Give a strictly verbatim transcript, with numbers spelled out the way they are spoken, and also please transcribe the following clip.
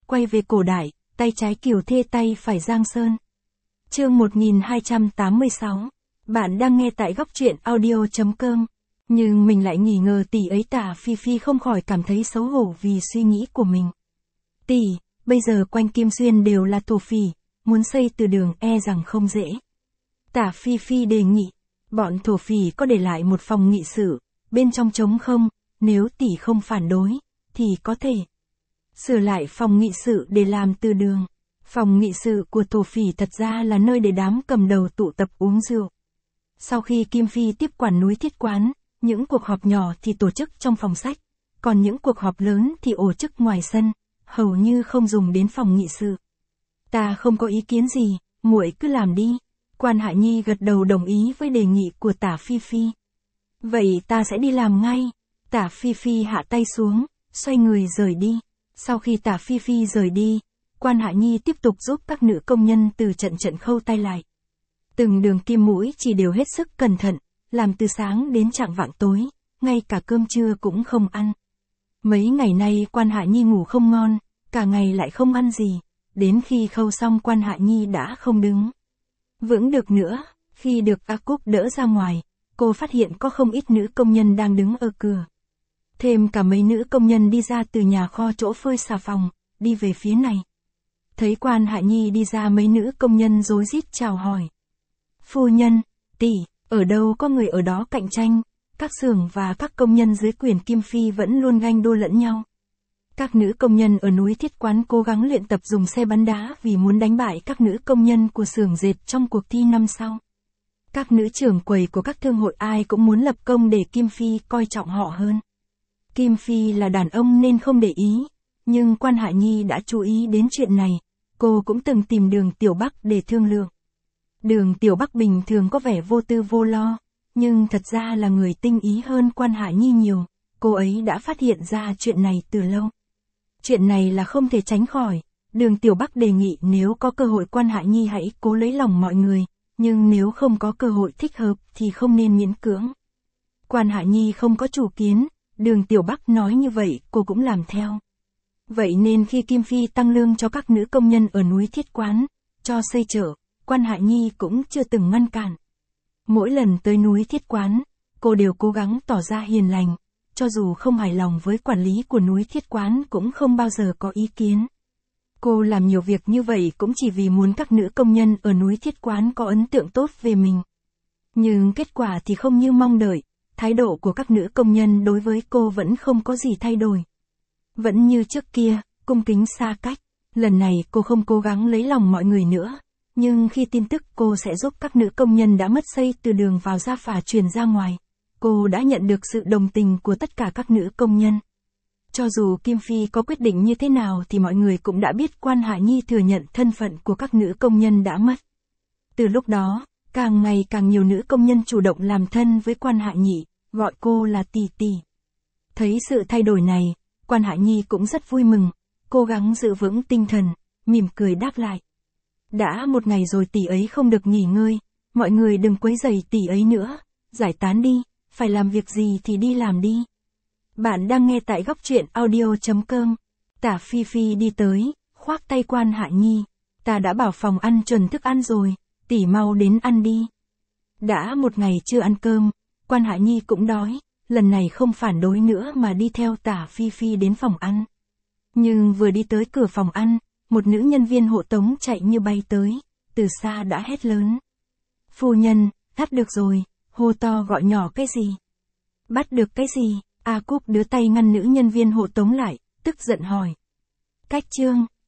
quay về cổ đại, tay trái Kiều Thê tay phải Giang Sơn. Chương một nghìn hai trăm tám mươi sáu. Bạn đang nghe tại góc truyện audio chấm com. Nhưng mình lại nghi ngờ tỷ ấy Tả Phi Phi không khỏi cảm thấy xấu hổ vì suy nghĩ của mình. Tỷ, bây giờ quanh Kim Xuyên đều là thổ phỉ, muốn xây từ đường e rằng không dễ. Tả Phi Phi đề nghị, bọn thổ phỉ có để lại một phòng nghị sự, bên trong trống không, nếu tỷ không phản đối, thì có thể sửa lại phòng nghị sự để làm từ đường. Phòng nghị sự của thổ phỉ thật ra là nơi để đám cầm đầu tụ tập uống rượu. Sau khi Kim Phi tiếp quản núi Thiết Quán, những cuộc họp nhỏ thì tổ chức trong phòng sách, còn những cuộc họp lớn thì tổ chức ngoài sân, hầu như không dùng đến phòng nghị sự. Ta không có ý kiến gì, muội cứ làm đi. Quan Hạ Nhi gật đầu đồng ý với đề nghị của Tả Phi Phi. Vậy ta sẽ đi làm ngay. Tả Phi Phi hạ tay xuống, xoay người rời đi. Sau khi Tả Phi Phi rời đi, Quan Hạ Nhi tiếp tục giúp các nữ công nhân từ trận trận khâu tay lại. Từng đường kim mũi chỉ đều hết sức cẩn thận, làm từ sáng đến chạng vạng tối, ngay cả cơm trưa cũng không ăn. Mấy ngày nay Quan Hạ Nhi ngủ không ngon, cả ngày lại không ăn gì, đến khi khâu xong Quan Hạ Nhi đã không đứng vững được nữa. Khi được A Cúc đỡ ra ngoài, cô phát hiện có không ít nữ công nhân đang đứng ở cửa. Thêm cả mấy nữ công nhân đi ra từ nhà kho chỗ phơi xà phòng, đi về phía này. Thấy Quan Hạ Nhi đi ra, mấy nữ công nhân rối rít chào hỏi. Phu nhân, tỷ, ở đâu có người ở đó cạnh tranh, các xưởng và các công nhân dưới quyền Kim Phi vẫn luôn ganh đua lẫn nhau. Các nữ công nhân ở núi Thiết Quán cố gắng luyện tập dùng xe bắn đá vì muốn đánh bại các nữ công nhân của xưởng dệt trong cuộc thi năm sau. Các nữ trưởng quầy của các thương hội ai cũng muốn lập công để Kim Phi coi trọng họ hơn. Kim Phi là đàn ông nên không để ý, nhưng Quan Hạ Nhi đã chú ý đến chuyện này, cô cũng từng tìm Đường Tiểu Bắc để thương lượng. Đường Tiểu Bắc bình thường có vẻ vô tư vô lo, nhưng thật ra là người tinh ý hơn Quan Hạ Nhi nhiều, cô ấy đã phát hiện ra chuyện này từ lâu. Chuyện này là không thể tránh khỏi, Đường Tiểu Bắc đề nghị nếu có cơ hội Quan Hạ Nhi hãy cố lấy lòng mọi người, nhưng nếu không có cơ hội thích hợp thì không nên miễn cưỡng. Quan Hạ Nhi không có chủ kiến, Đường Tiểu Bắc nói như vậy cô cũng làm theo. Vậy nên khi Kim Phi tăng lương cho các nữ công nhân ở núi Thiết Quán, cho xây chợ, Quan Hạ Nhi cũng chưa từng ngăn cản. Mỗi lần tới núi Thiết Quán, cô đều cố gắng tỏ ra hiền lành, cho dù không hài lòng với quản lý của núi Thiết Quán cũng không bao giờ có ý kiến. Cô làm nhiều việc như vậy cũng chỉ vì muốn các nữ công nhân ở núi Thiết Quán có ấn tượng tốt về mình. Nhưng kết quả thì không như mong đợi, thái độ của các nữ công nhân đối với cô vẫn không có gì thay đổi. Vẫn như trước kia, cung kính xa cách. Lần này cô không cố gắng lấy lòng mọi người nữa, nhưng khi tin tức cô sẽ giúp các nữ công nhân đã mất xây từ đường vào Gia Phả truyền ra ngoài, cô đã nhận được sự đồng tình của tất cả các nữ công nhân. Cho dù Kim Phi có quyết định như thế nào thì mọi người cũng đã biết Quan Hạ Nhi thừa nhận thân phận của các nữ công nhân đã mất. Từ lúc đó, càng ngày càng nhiều nữ công nhân chủ động làm thân với Quan Hạ Nhi, gọi cô là tỷ tỷ. Thấy sự thay đổi này, Quan Hạ Nhi cũng rất vui mừng, cố gắng giữ vững tinh thần, mỉm cười đáp lại. Đã một ngày rồi tỷ ấy không được nghỉ ngơi, mọi người đừng quấy rầy tỷ ấy nữa, giải tán đi, phải làm việc gì thì đi làm đi. Bạn đang nghe tại góc truyện audio chấm com. Tả Phi Phi đi tới, khoác tay Quan Hạ Nhi. Ta đã bảo phòng ăn chuẩn thức ăn rồi, tỷ mau đến ăn đi. Đã một ngày chưa ăn cơm, Quan Hạ Nhi cũng đói, lần này không phản đối nữa mà đi theo Tả Phi Phi đến phòng ăn. Nhưng vừa đi tới cửa phòng ăn, một nữ nhân viên hộ tống chạy như bay tới, từ xa đã hét lớn. Phu nhân, thắt được rồi, hô to gọi nhỏ cái gì? Bắt được cái gì? A Cúc đưa tay ngăn nữ nhân viên hộ tống lại, tức giận hỏi. Cách trương,